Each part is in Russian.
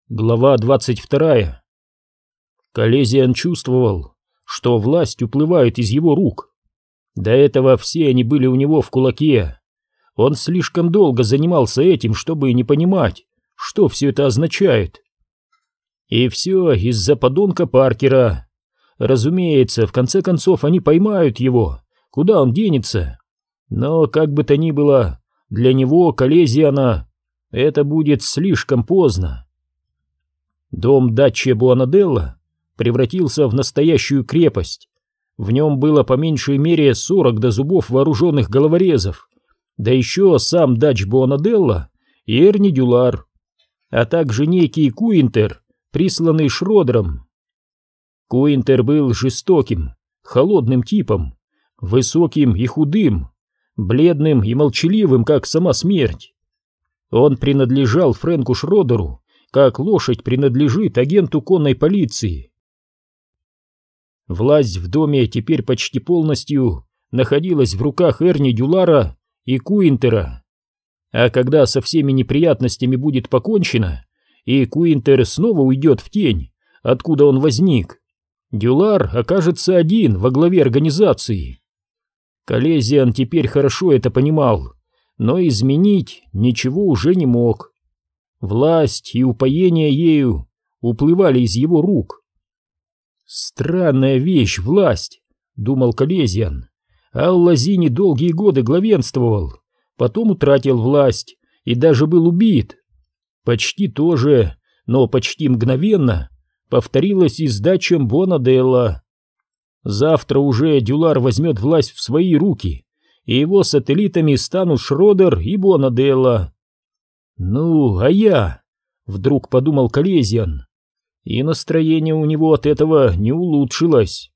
Глава 22. Колезиан чувствовал, что власть уплывает из его рук. До этого все они были у него в кулаке. Он слишком долго занимался этим, чтобы не понимать, что все это означает. И все из-за подонка Паркера. Разумеется, в конце концов они поймают его, куда он денется. Но, как бы то ни было, для него, Колезиана, это будет слишком поздно. Дом Даччо Буанаделла превратился в настоящую крепость. В нем было по меньшей мере 40 до зубов вооруженных головорезов, да еще сам Даччо Буанаделла и Эрни Дюлар, а также некий Куинтер, присланный Шродером. Куинтер был жестоким, холодным типом, высоким и худым, бледным и молчаливым, как сама смерть. Он принадлежал Фрэнку Шродеру, как лошадь принадлежит агенту конной полиции. Власть в доме теперь почти полностью находилась в руках Эрни Дюлара и Куинтера. А когда со всеми неприятностями будет покончено, и Куинтер снова уйдет в тень, откуда он возник, Дюлар окажется один во главе организации. Колезиан теперь хорошо это понимал, но изменить ничего уже не мог. Власть и упоение ею уплывали из его рук. «Странная вещь, власть», — думал Колезиан. Аллазини долгие годы главенствовал, потом утратил власть и даже был убит. Почти то же, но почти мгновенно повторилось и с Даччо Буанаделла. Завтра уже Дюлар возьмет власть в свои руки, и его сателлитами станут Шродер и Буанаделла. «Ну, а я?» — вдруг подумал Колезиан, и настроение у него от этого не улучшилось.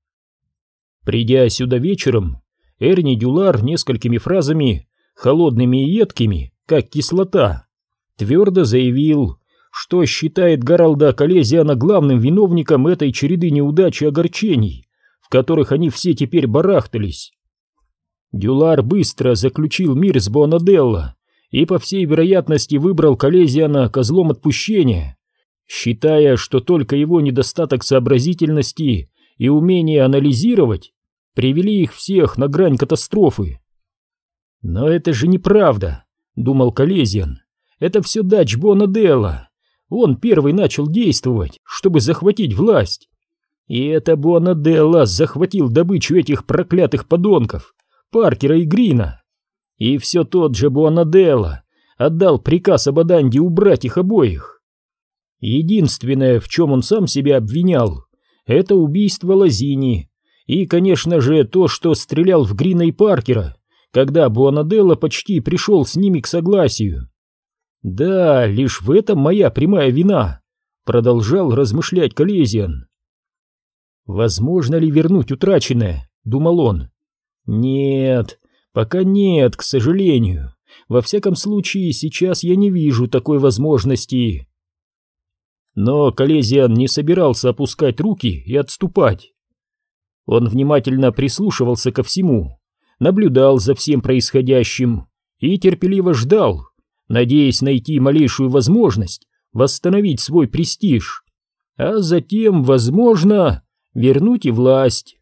Придя сюда вечером, Эрни Дюлар несколькими фразами, холодными и едкими, как кислота, твердо заявил, что считает Гаралда Колезиана главным виновником этой череды неудач и огорчений, в которых они все теперь барахтались. Дюлар быстро заключил мир с Буанаделло и, по всей вероятности, выбрал Колезиана козлом отпущения, считая, что только его недостаток сообразительности и умение анализировать привели их всех на грань катастрофы. «Но это же неправда», — думал Колезиан. «Это все Даччо Буанаделло. Он первый начал действовать, чтобы захватить власть. И это Буанаделло захватил добычу этих проклятых подонков, Паркера и Грина. И все тот же Буанаделло отдал приказ Абаданде убрать их обоих. Единственное, в чем он сам себя обвинял, это убийство Лазини. И, конечно же, то, что стрелял в Грина и Паркера, когда Буанаделло почти пришел с ними к согласию. Да, лишь в этом моя прямая вина», — продолжал размышлять Колезиан. «Возможно ли вернуть утраченное?» — думал он. «Нет, пока нет, к сожалению. Во всяком случае, сейчас я не вижу такой возможности». Но Колезиан не собирался опускать руки и отступать. Он внимательно прислушивался ко всему, наблюдал за всем происходящим и терпеливо ждал, надеясь найти малейшую возможность восстановить свой престиж, а затем, возможно, вернуть и власть.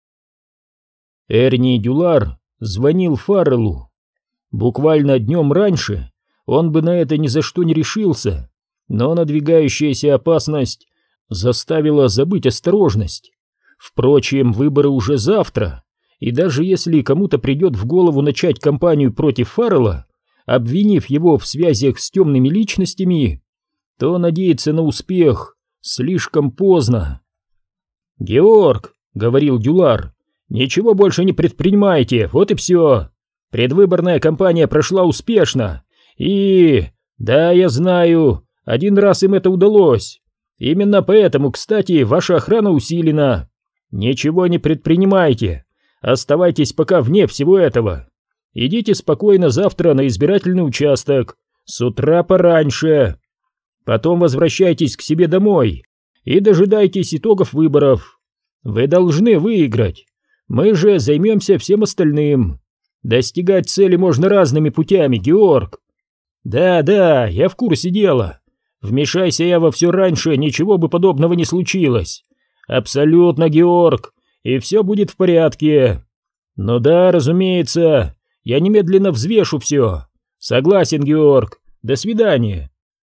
Эрни Дюлар звонил Фарреллу. Буквально днем раньше он бы на это ни за что не решился, но надвигающаяся опасность заставила забыть осторожность. Впрочем, выборы уже завтра, и даже если кому-то придет в голову начать кампанию против Фаррелла, обвинив его в связях с темными личностями, то надеяться на успех слишком поздно. «Георг», — говорил Дюлар, — «ничего больше не предпринимайте, вот и все. Предвыборная кампания прошла успешно, и... да, я знаю, один раз им это удалось. Именно поэтому, кстати, ваша охрана усилена. Ничего не предпринимайте, оставайтесь пока вне всего этого. Идите спокойно завтра на избирательный участок, с утра пораньше. Потом возвращайтесь к себе домой и дожидайтесь итогов выборов. Вы должны выиграть. Мы же займемся всем остальным. Достигать цели можно разными путями, Георг. Да, я в курсе дела. Вмешайся я во все раньше, ничего бы подобного не случилось. Абсолютно, Георг, и все будет в порядке. Ну да, разумеется, я немедленно взвешу все. Согласен, Георг, до свидания.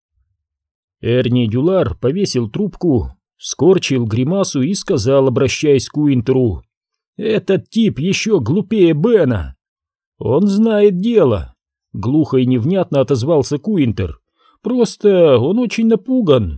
Эрни Дюлар повесил трубку, скорчил гримасу и сказал, обращаясь к Куинтеру: «Этот тип еще глупее Бена». «Он знает дело», — глухо и невнятно отозвался Куинтер. «Просто он очень напуган».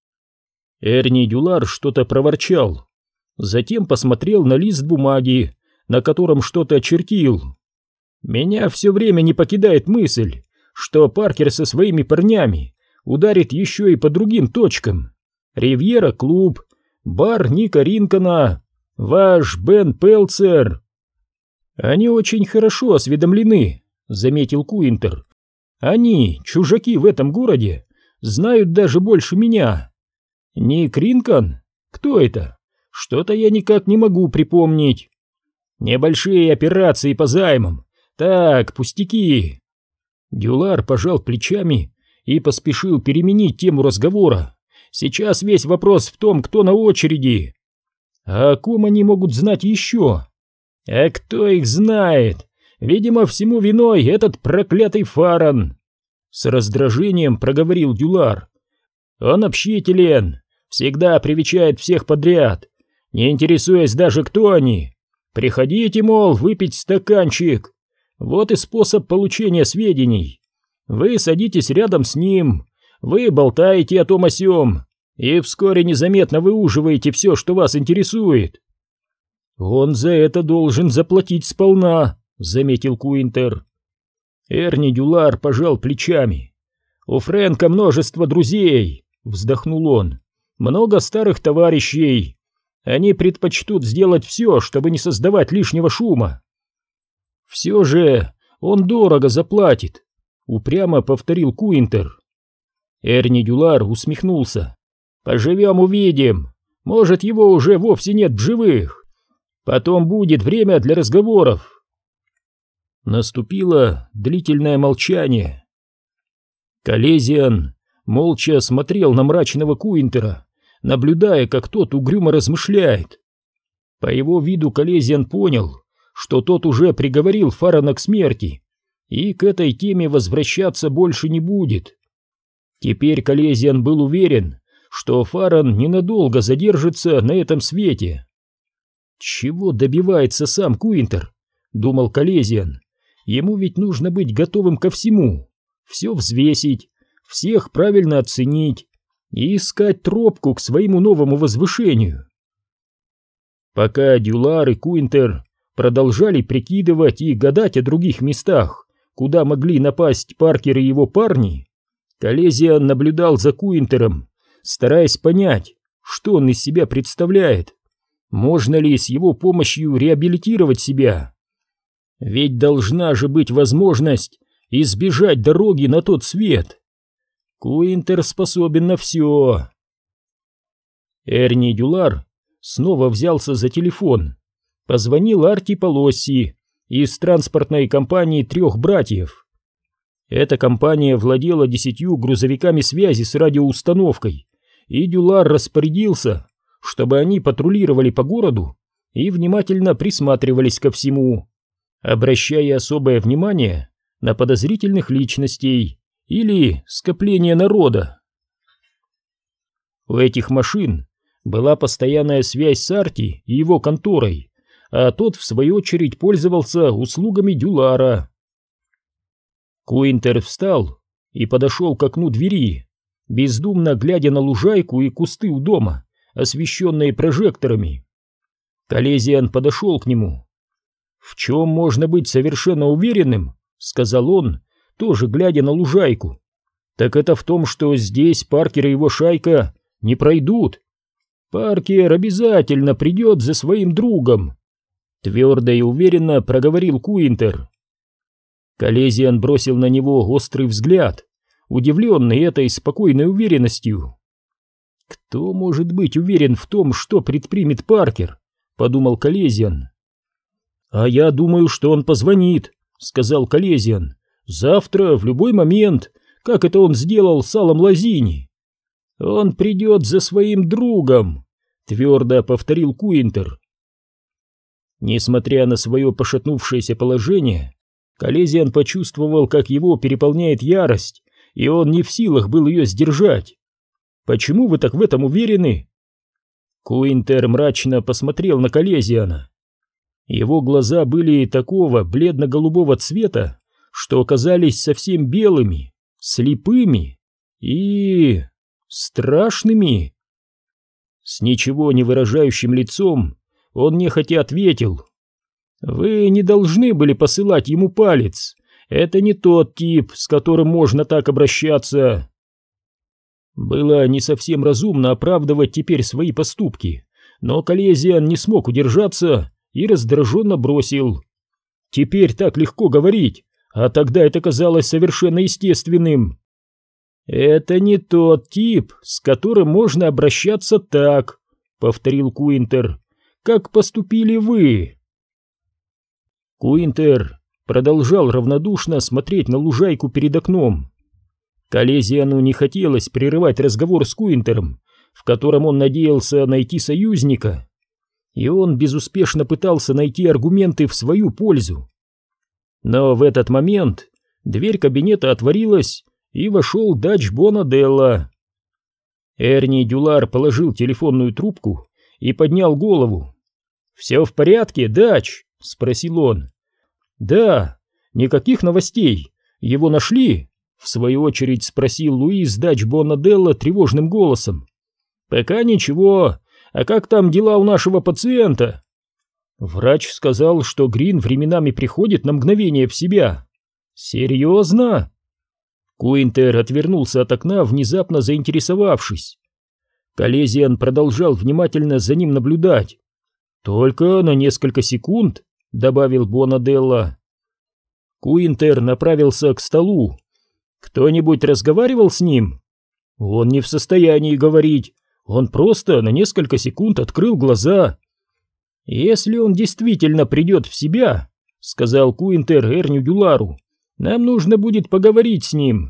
Эрни Дюлар что-то проворчал, затем посмотрел на лист бумаги, на котором что-то очертил. «Меня все время не покидает мысль, что Паркер со своими парнями ударит еще и по другим точкам. Ривьера-клуб, бар Ника Ринкона, ваш Бен Пелцер». «Они очень хорошо осведомлены», — заметил Куинтер. «Они, чужаки в этом городе, знают даже больше меня». «Ник Ринкон? Кто это? Что-то я никак не могу припомнить». «Небольшие операции по займам. Так, пустяки». Дюлар пожал плечами и поспешил переменить тему разговора. «Сейчас весь вопрос в том, кто на очереди». «А о ком они могут знать еще?» «А кто их знает? Видимо, всему виной этот проклятый Фарран!» С раздражением проговорил Дюлар. «Он общителен, всегда привечает всех подряд, не интересуясь даже, кто они. Приходите, мол, выпить стаканчик. Вот и способ получения сведений. Вы садитесь рядом с ним, вы болтаете о том о сём, и вскоре незаметно выуживаете все, что вас интересует». «Он за это должен заплатить сполна», — заметил Куинтер. Эрни Дюлар пожал плечами. «У Фрэнка множество друзей», — вздохнул он. «Много старых товарищей. Они предпочтут сделать все, чтобы не создавать лишнего шума». «Все же он дорого заплатит», — упрямо повторил Куинтер. Эрни Дюлар усмехнулся. «Поживем, увидим. Может, его уже вовсе нет в живых. Потом будет время для разговоров». Наступило длительное молчание. Колезиан молча смотрел на мрачного Куинтера, наблюдая, как тот угрюмо размышляет. По его виду Колезиан понял, что тот уже приговорил Фаррана к смерти, и к этой теме возвращаться больше не будет. Теперь Колезиан был уверен, что Фарран ненадолго задержится на этом свете. «Чего добивается сам Куинтер?» — думал Колезиан. «Ему ведь нужно быть готовым ко всему, все взвесить, всех правильно оценить и искать тропку к своему новому возвышению». Пока Дюлар и Куинтер продолжали прикидывать и гадать о других местах, куда могли напасть Паркер и его парни, Колезиан наблюдал за Куинтером, стараясь понять, что он из себя представляет. Можно ли с его помощью реабилитировать себя? Ведь должна же быть возможность избежать дороги на тот свет. Куинтер способен на все. Эрни Дюлар снова взялся за телефон. Позвонил Арти Полосси из транспортной компании «Трех братьев». Эта компания владела 10 грузовиками связи с радиоустановкой, и Дюлар распорядился, чтобы они патрулировали по городу и внимательно присматривались ко всему, обращая особое внимание на подозрительных личностей или скопление народа. У этих машин была постоянная связь с Арти и его конторой, а тот, в свою очередь, пользовался услугами Дюлара. Куинтер встал и подошел к окну двери, бездумно глядя на лужайку и кусты у дома, освещенные прожекторами. Колезиан подошел к нему. «В чем можно быть совершенно уверенным, — сказал он, тоже глядя на лужайку, — так это в том, что здесь Паркер и его шайка не пройдут. Паркер обязательно придет за своим другом», — твердо и уверенно проговорил Куинтер. Колезиан бросил на него острый взгляд, удивленный этой спокойной уверенностью. «Кто может быть уверен в том, что предпримет Паркер?» — подумал Колезиан. «А я думаю, что он позвонит», — сказал Колезиан. «Завтра, в любой момент, как это он сделал с Алом Лозини. Он придет за своим другом, твердо повторил Куинтер. Несмотря на свое пошатнувшееся положение, Колезиан почувствовал, как его переполняет ярость, и он не в силах был ее сдержать. «Почему вы так в этом уверены?» Куинтер мрачно посмотрел на Колезиана. Его глаза были такого бледно-голубого цвета, что оказались совсем белыми, слепыми и страшными. С ничего не выражающим лицом он нехотя ответил: «Вы не должны были посылать ему палец. Это не тот тип, с которым можно так обращаться». Было не совсем разумно оправдывать теперь свои поступки, но Колезиан не смог удержаться и раздраженно бросил: «Теперь так легко говорить, а тогда это казалось совершенно естественным». «Это не тот тип, с которым можно обращаться так», — повторил Куинтер. «Как поступили вы?» Куинтер продолжал равнодушно смотреть на лужайку перед окном. Колезиану не хотелось прерывать разговор с Куинтером, в котором он надеялся найти союзника, и он безуспешно пытался найти аргументы в свою пользу. Но в этот момент дверь кабинета отворилась, и вошел Дач Бонаделла. Эрни Дюлар положил телефонную трубку и поднял голову. «Все в порядке, Дач?» — спросил он. «Да, никаких новостей. Его нашли?» — в свою очередь спросил Луис Дач Бонаделла тревожным голосом. «Пока ничего. А как там дела у нашего пациента?» Врач сказал, что Грин временами приходит на мгновение в себя. «Серьезно?» Куинтер отвернулся от окна, внезапно заинтересовавшись. Колезиан продолжал внимательно за ним наблюдать. «Только на несколько секунд», — добавил Бонаделла. Куинтер направился к столу. «Кто-нибудь разговаривал с ним?» «Он не в состоянии говорить. Он просто на несколько секунд открыл глаза». «Если он действительно придет в себя», — сказал Куинтер Эрню Дюлару, — «нам нужно будет поговорить с ним».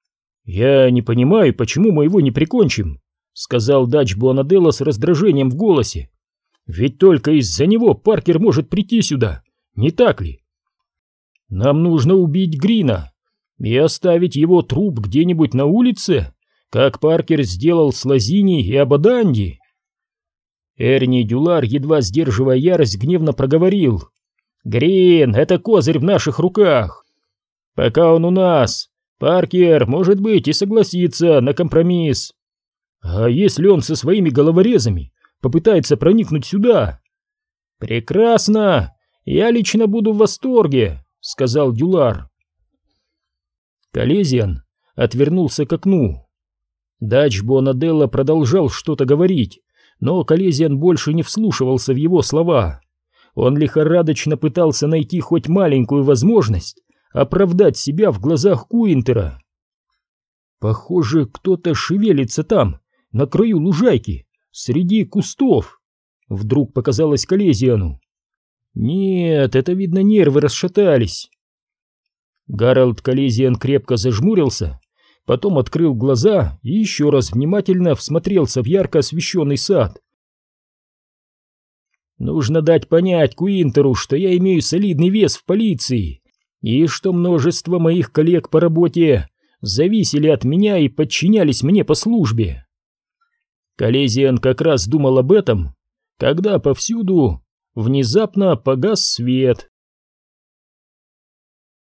«Я не понимаю, почему мы его не прикончим», — сказал Дач Бонаделла с раздражением в голосе. «Ведь только из-за него Паркер может прийти сюда, не так ли? Нам нужно убить Грина и оставить его труп где-нибудь на улице, как Паркер сделал с Лазини и Абаданди». Эрни Дюлар, едва сдерживая ярость, гневно проговорил: «Грин — это козырь в наших руках. Пока он у нас, Паркер, может быть, и согласится на компромисс. А если он со своими головорезами попытается проникнуть сюда?» «Прекрасно! Я лично буду в восторге», — сказал Дюлар. Колезиан отвернулся к окну. Дач Бонаделла продолжал что-то говорить, но Колезиан больше не вслушивался в его слова. Он лихорадочно пытался найти хоть маленькую возможность оправдать себя в глазах Куинтера. «Похоже, кто-то шевелится там, на краю лужайки, среди кустов», — вдруг показалось Колезиану. «Нет, это, видно, нервы расшатались». Гарольд Колезиан крепко зажмурился, потом открыл глаза и еще раз внимательно всмотрелся в ярко освещенный сад. «Нужно дать понять Куинтеру, что я имею солидный вес в полиции, и что множество моих коллег по работе зависели от меня и подчинялись мне по службе». Колезиан как раз думал об этом, когда повсюду внезапно погас свет.